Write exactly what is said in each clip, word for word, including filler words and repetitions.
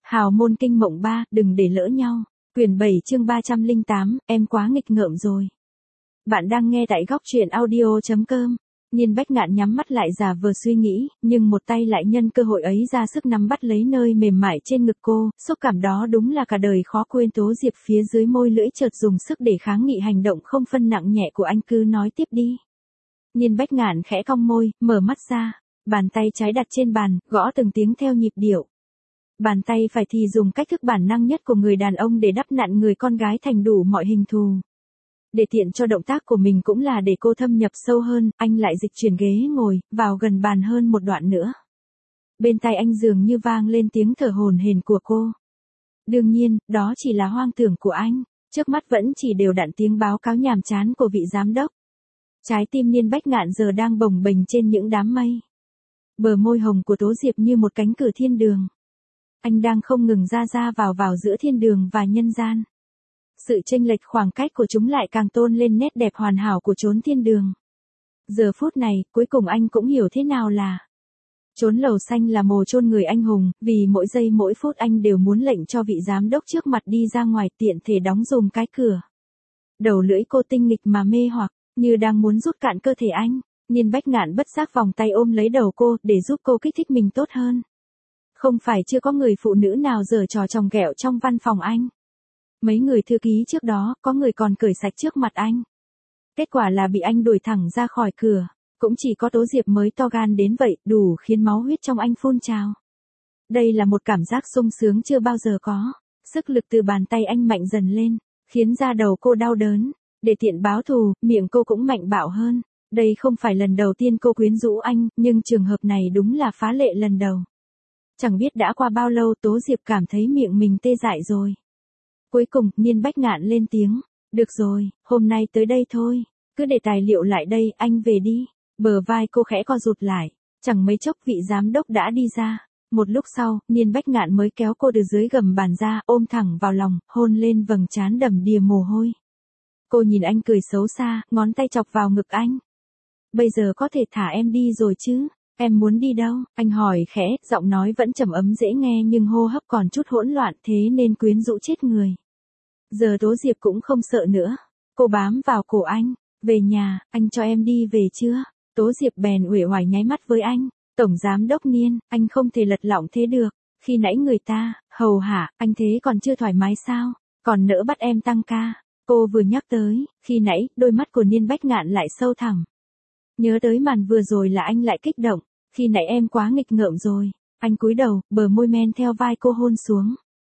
Hào môn kinh mộng ba, đừng để lỡ nhau. Quyển bảy chương ba trăm lẻ tám, em quá nghịch ngợm rồi. Bạn đang nghe tại góc truyện audio chấm com. Niên Bách Ngạn nhắm mắt lại giả vờ suy nghĩ, nhưng một tay lại nhân cơ hội ấy ra sức nắm bắt lấy nơi mềm mại trên ngực cô, xúc cảm đó đúng là cả đời khó quên. Tố Diệp phía dưới môi lưỡi chợt dùng sức để kháng nghị hành động không phân nặng nhẹ của anh, cứ nói tiếp đi. Niên Bách Ngạn khẽ cong môi, mở mắt ra, bàn tay trái đặt trên bàn, gõ từng tiếng theo nhịp điệu. Bàn tay phải thì dùng cách thức bản năng nhất của người đàn ông để đắp nặn người con gái thành đủ mọi hình thù. Để tiện cho động tác của mình cũng là để cô thâm nhập sâu hơn, anh lại dịch chuyển ghế ngồi, vào gần bàn hơn một đoạn nữa. Bên tai anh dường như vang lên tiếng thở hổn hển của cô. Đương nhiên, đó chỉ là hoang tưởng của anh, trước mắt vẫn chỉ đều đặn tiếng báo cáo nhàm chán của vị giám đốc. Trái tim Niên Bách Ngạn giờ đang bồng bềnh trên những đám mây. Bờ môi hồng của Tố Diệp như một cánh cửa thiên đường. Anh đang không ngừng ra ra vào vào giữa thiên đường và nhân gian. Sự chênh lệch khoảng cách của chúng lại càng tôn lên nét đẹp hoàn hảo của chốn thiên đường. Giờ phút này, cuối cùng anh cũng hiểu thế nào là chốn lầu xanh là mồ chôn người anh hùng, vì mỗi giây mỗi phút anh đều muốn lệnh cho vị giám đốc trước mặt đi ra ngoài, tiện thể đóng dùm cái cửa. Đầu lưỡi cô tinh nghịch mà mê hoặc, như đang muốn rút cạn cơ thể anh. Niên Bách Ngạn bất giác vòng tay ôm lấy đầu cô, để giúp cô kích thích mình tốt hơn. Không phải chưa có người phụ nữ nào giở trò chồng ghẹo trong văn phòng anh. Mấy người thư ký trước đó, có người còn cởi sạch trước mặt anh. Kết quả là bị anh đuổi thẳng ra khỏi cửa. Cũng chỉ có Tố Diệp mới to gan đến vậy, đủ khiến máu huyết trong anh phun trào. Đây là một cảm giác sung sướng chưa bao giờ có. Sức lực từ bàn tay anh mạnh dần lên, khiến da đầu cô đau đớn. Để tiện báo thù, miệng cô cũng mạnh bạo hơn. Đây không phải lần đầu tiên cô quyến rũ anh, nhưng trường hợp này đúng là phá lệ lần đầu. Chẳng biết đã qua bao lâu, Tố Diệp cảm thấy miệng mình tê dại rồi. Cuối cùng, Niên Bách Ngạn lên tiếng. Được rồi, hôm nay tới đây thôi. Cứ để tài liệu lại đây, anh về đi. Bờ vai cô khẽ co rụt lại. Chẳng mấy chốc vị giám đốc đã đi ra. Một lúc sau, Niên Bách Ngạn mới kéo cô từ dưới gầm bàn ra, ôm thẳng vào lòng, hôn lên vầng trán đầm đìa mồ hôi. Cô nhìn anh cười xấu xa, ngón tay chọc vào ngực anh. Bây giờ có thể thả em đi rồi chứ? Em muốn đi đâu? Anh hỏi khẽ, giọng nói vẫn trầm ấm dễ nghe nhưng hô hấp còn chút hỗn loạn, thế nên quyến rũ chết người. Giờ Tố Diệp cũng không sợ nữa. Cô bám vào cổ anh. Về nhà, anh cho em đi về chưa? Tố Diệp bèn uể oải nháy mắt với anh. Tổng giám đốc Niên, anh không thể lật lọng thế được. Khi nãy người ta, hầu hạ, anh thế còn chưa thoải mái sao? Còn nỡ bắt em tăng ca. Cô vừa nhắc tới, khi nãy, đôi mắt của Niên Bách Ngạn lại sâu thẳm. Nhớ tới màn vừa rồi là anh lại kích động. Khi nãy em quá nghịch ngợm rồi. Anh cúi đầu, bờ môi men theo vai cô hôn xuống.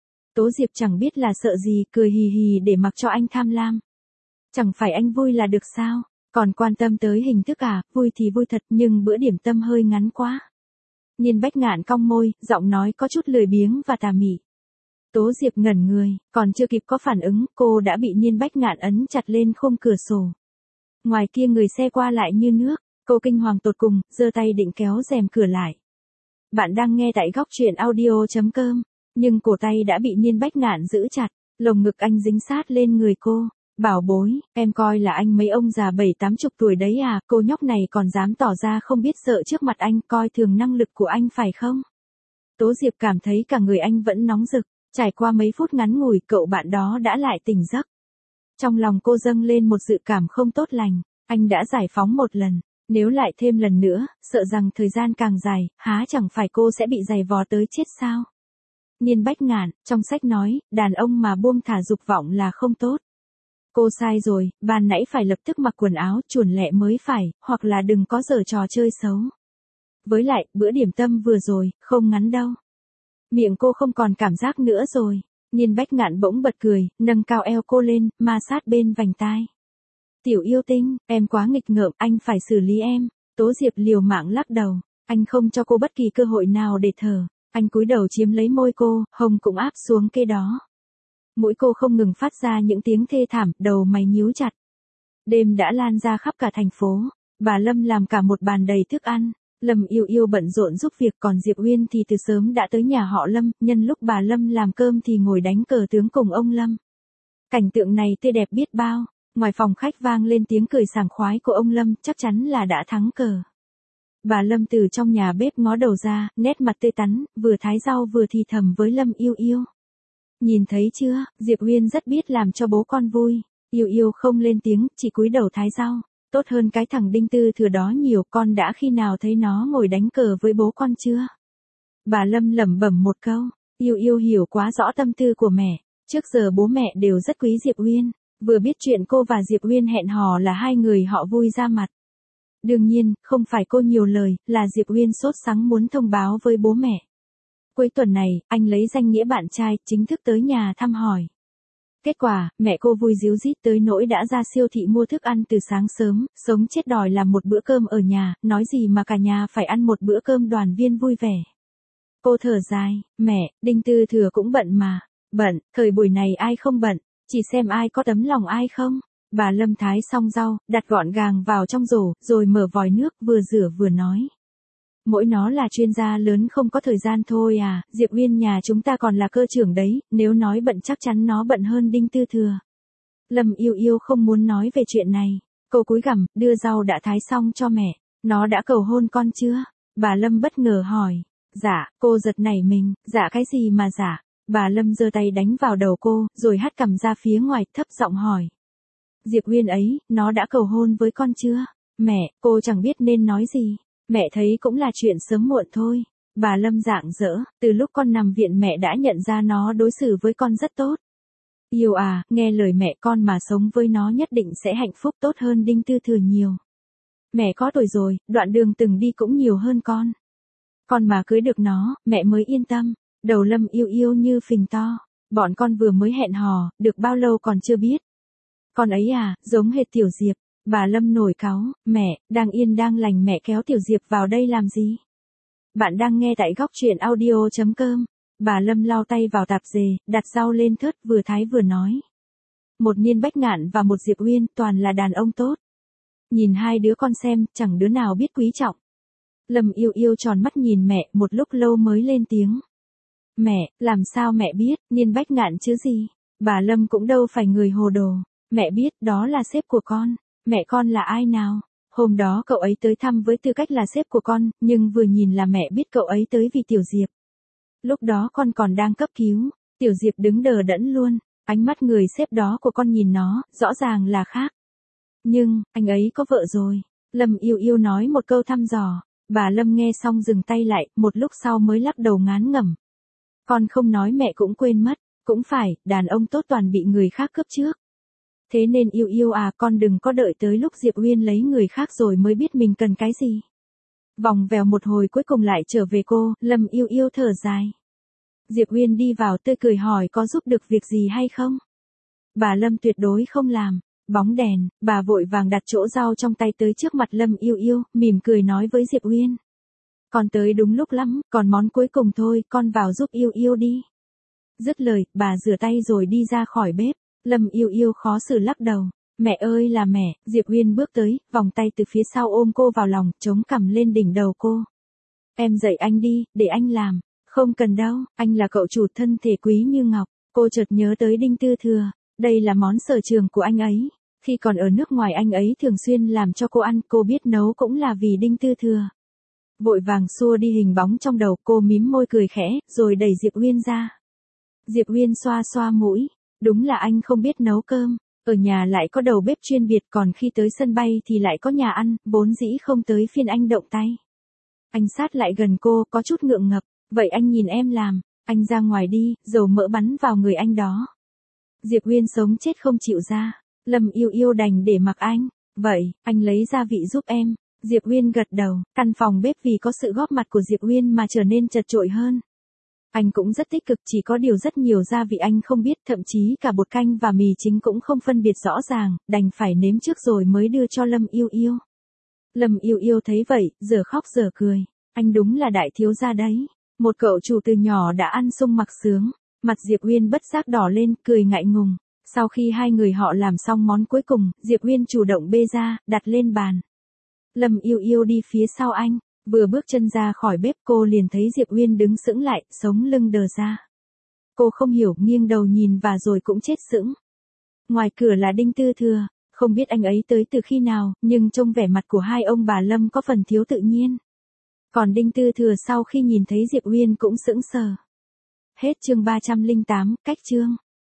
Tố Diệp chẳng biết là sợ gì, cười hì hì để mặc cho anh tham lam. Chẳng phải anh vui là được sao? Còn quan tâm tới hình thức à? Vui thì vui thật, nhưng bữa điểm tâm hơi ngắn quá. Niên Bách Ngạn cong môi, giọng nói có chút lười biếng và tà mị. Tố Diệp ngẩn người, còn chưa kịp có phản ứng, cô đã bị Niên Bách Ngạn ấn chặt lên khung cửa sổ. Ngoài kia người xe qua lại như nước, cô kinh hoàng tột cùng, giơ tay định kéo rèm cửa lại. Bạn đang nghe tại góc truyện audio chấm com, nhưng cổ tay đã bị Niên Bách Ngạn giữ chặt, lồng ngực anh dính sát lên người cô. Bảo bối, em coi là anh mấy ông già bảy tám chục tuổi đấy à? Cô nhóc này còn dám tỏ ra không biết sợ trước mặt anh, coi thường năng lực của anh phải không? Tố Diệp cảm thấy cả người anh vẫn nóng rực. Trải qua mấy phút ngắn ngủi, cậu bạn đó đã lại tỉnh giấc. Trong lòng cô dâng lên một dự cảm không tốt lành. Anh đã giải phóng một lần. Nếu lại thêm lần nữa, sợ rằng thời gian càng dài, há chẳng phải cô sẽ bị giày vò tới chết sao? Niên Bách Ngạn, trong sách nói, đàn ông mà buông thả dục vọng là không tốt. Cô sai rồi, ban nãy phải lập tức mặc quần áo chuồn lẹ mới phải, hoặc là đừng có giở trò chơi xấu. Với lại, bữa điểm tâm vừa rồi, không ngắn đâu. Miệng cô không còn cảm giác nữa rồi. Niên Bách Ngạn bỗng bật cười, nâng cao eo cô lên, ma sát bên vành tai. Tiểu yêu tinh, em quá nghịch ngợm, anh phải xử lý em. Tố Diệp liều mạng lắc đầu. Anh không cho cô bất kỳ cơ hội nào để thở. Anh cúi đầu chiếm lấy môi cô, hông cũng áp xuống kê đó. Mũi cô không ngừng phát ra những tiếng thê thảm, đầu mày nhíu chặt. Đêm đã lan ra khắp cả thành phố. Bà Lâm làm cả một bàn đầy thức ăn. Lâm Yêu Yêu bận rộn giúp việc, còn Diệp Uyên thì từ sớm đã tới nhà họ Lâm, nhân lúc bà Lâm làm cơm thì ngồi đánh cờ tướng cùng ông Lâm. Cảnh tượng này tươi đẹp biết bao, ngoài phòng khách vang lên tiếng cười sảng khoái của ông Lâm, chắc chắn là đã thắng cờ. Bà Lâm từ trong nhà bếp ngó đầu ra, nét mặt tươi tắn, vừa thái rau vừa thì thầm với Lâm Yêu Yêu. Nhìn thấy chưa, Diệp Uyên rất biết làm cho bố con vui. Yêu Yêu không lên tiếng, chỉ cúi đầu thái rau. Tốt hơn cái thằng Đinh Tư Thừa đó nhiều, con đã khi nào thấy nó ngồi đánh cờ với bố con chưa? Bà Lâm lẩm bẩm một câu, Yêu Yêu hiểu quá rõ tâm tư của mẹ. Trước giờ bố mẹ đều rất quý Diệp Uyên, vừa biết chuyện cô và Diệp Uyên hẹn hò là hai người họ vui ra mặt. Đương nhiên, không phải cô nhiều lời, là Diệp Uyên sốt sắng muốn thông báo với bố mẹ. Cuối tuần này, anh lấy danh nghĩa bạn trai, chính thức tới nhà thăm hỏi. Kết quả, mẹ cô vui ríu rít tới nỗi đã ra siêu thị mua thức ăn từ sáng sớm, sống chết đòi làm một bữa cơm ở nhà, nói gì mà cả nhà phải ăn một bữa cơm đoàn viên vui vẻ. Cô thở dài, mẹ, Đinh Tư Thừa cũng bận mà. Bận, thời buổi này ai không bận, chỉ xem ai có tấm lòng ai không. Bà Lâm thái xong rau, đặt gọn gàng vào trong rổ, rồi mở vòi nước vừa rửa vừa nói. Mỗi nó là chuyên gia lớn không có thời gian thôi à, Diệp Uyên nhà chúng ta còn là cơ trưởng đấy, nếu nói bận chắc chắn nó bận hơn Đinh Tư Thừa. Lâm Yêu Yêu không muốn nói về chuyện này, cô cúi gằm, đưa rau đã thái xong cho mẹ, nó đã cầu hôn con chưa? Bà Lâm bất ngờ hỏi, dạ, cô giật nảy mình, dạ cái gì mà dạ? Bà Lâm giơ tay đánh vào đầu cô, rồi hất cằm ra phía ngoài, thấp giọng hỏi. Diệp Uyên ấy, nó đã cầu hôn với con chưa? Mẹ, cô chẳng biết nên nói gì. Mẹ thấy cũng là chuyện sớm muộn thôi. Bà Lâm rạng rỡ, từ lúc con nằm viện mẹ đã nhận ra nó đối xử với con rất tốt. Yêu à, nghe lời mẹ con mà sống với nó nhất định sẽ hạnh phúc tốt hơn Đinh Tư Thừa nhiều. Mẹ có tuổi rồi, đoạn đường từng đi cũng nhiều hơn con. Con mà cưới được nó, mẹ mới yên tâm. Đầu Lâm Yêu Yêu như phình to. Bọn con vừa mới hẹn hò, được bao lâu còn chưa biết. Con ấy à, giống hệt Tiểu Diệp. Bà Lâm nổi cáu, mẹ, đang yên đang lành mẹ kéo Tiểu Diệp vào đây làm gì? Bạn đang nghe tại góc truyện audio chấm com. Bà Lâm lau tay vào tạp dề, đặt rau lên thớt vừa thái vừa nói. Một Niên Bách Ngạn và một Diệp Uyên toàn là đàn ông tốt. Nhìn hai đứa con xem, chẳng đứa nào biết quý trọng. Lâm Yêu Yêu tròn mắt nhìn mẹ một lúc lâu mới lên tiếng. Mẹ, làm sao mẹ biết, Niên Bách Ngạn chứ gì? Bà Lâm cũng đâu phải người hồ đồ. Mẹ biết, đó là sếp của con. Mẹ con là ai nào? Hôm đó cậu ấy tới thăm với tư cách là sếp của con, nhưng vừa nhìn là mẹ biết cậu ấy tới vì Tiểu Diệp. Lúc đó con còn đang cấp cứu, Tiểu Diệp đứng đờ đẫn luôn, ánh mắt người sếp đó của con nhìn nó, rõ ràng là khác. Nhưng, anh ấy có vợ rồi. Lâm Yêu Yêu nói một câu thăm dò, bà Lâm nghe xong dừng tay lại, một lúc sau mới lắc đầu ngán ngẩm. Con không nói mẹ cũng quên mất, cũng phải, đàn ông tốt toàn bị người khác cướp trước. Thế nên Yêu Yêu à, con đừng có đợi tới lúc Diệp Uyên lấy người khác rồi mới biết mình cần cái gì. Vòng vèo một hồi cuối cùng lại trở về cô, Lâm Yêu Yêu thở dài. Diệp Uyên đi vào tươi cười hỏi có giúp được việc gì hay không? Bà Lâm tuyệt đối không làm. Bóng đèn, bà vội vàng đặt chỗ rau trong tay tới trước mặt Lâm Yêu Yêu, mỉm cười nói với Diệp Uyên. Con tới đúng lúc lắm, còn món cuối cùng thôi, con vào giúp Yêu Yêu đi. Dứt lời, bà rửa tay rồi đi ra khỏi bếp. Lâm Yêu Yêu khó xử lắc đầu. Mẹ ơi là mẹ, Diệp Uyên bước tới, vòng tay từ phía sau ôm cô vào lòng, chống cằm lên đỉnh đầu cô. Em dạy anh đi, để anh làm. Không cần đâu, anh là cậu chủ thân thể quý như ngọc. Cô chợt nhớ tới Đinh Tư Thừa. Đây là món sở trường của anh ấy. Khi còn ở nước ngoài anh ấy thường xuyên làm cho cô ăn, cô biết nấu cũng là vì Đinh Tư Thừa. Vội vàng xua đi hình bóng trong đầu, cô mím môi cười khẽ, rồi đẩy Diệp Uyên ra. Diệp Uyên xoa xoa mũi. Đúng là anh không biết nấu cơm, ở nhà lại có đầu bếp chuyên biệt, còn khi tới sân bay thì lại có nhà ăn, vốn dĩ không tới phiên anh động tay. Anh sát lại gần cô, có chút ngượng ngập, vậy anh nhìn em làm, anh ra ngoài đi, dầu mỡ bắn vào người anh đó. Diệp Uyên sống chết không chịu ra, Lâm Yêu Yêu đành để mặc anh, vậy, anh lấy gia vị giúp em. Diệp Uyên gật đầu, căn phòng bếp vì có sự góp mặt của Diệp Uyên mà trở nên chật chội hơn. Anh cũng rất tích cực, chỉ có điều rất nhiều gia vị anh không biết, thậm chí cả bột canh và mì chính cũng không phân biệt rõ ràng, đành phải nếm trước rồi mới đưa cho Lâm Yêu Yêu. Lâm Yêu Yêu thấy vậy, giờ khóc giờ cười, anh đúng là đại thiếu gia đấy, một cậu chủ từ nhỏ đã ăn sung mặc sướng, mặt Diệp Uyên bất giác đỏ lên, cười ngại ngùng. Sau khi hai người họ làm xong món cuối cùng, Diệp Uyên chủ động bê ra, đặt lên bàn. Lâm Yêu Yêu đi phía sau anh. Vừa bước chân ra khỏi bếp cô liền thấy Diệp Uyên đứng sững lại, sống lưng đờ ra. Cô không hiểu, nghiêng đầu nhìn và rồi cũng chết sững. Ngoài cửa là Đinh Tư Thừa, không biết anh ấy tới từ khi nào, nhưng trông vẻ mặt của hai ông bà Lâm có phần thiếu tự nhiên. Còn Đinh Tư Thừa sau khi nhìn thấy Diệp Uyên cũng sững sờ. Hết chương ba trăm lẻ tám, cách chương.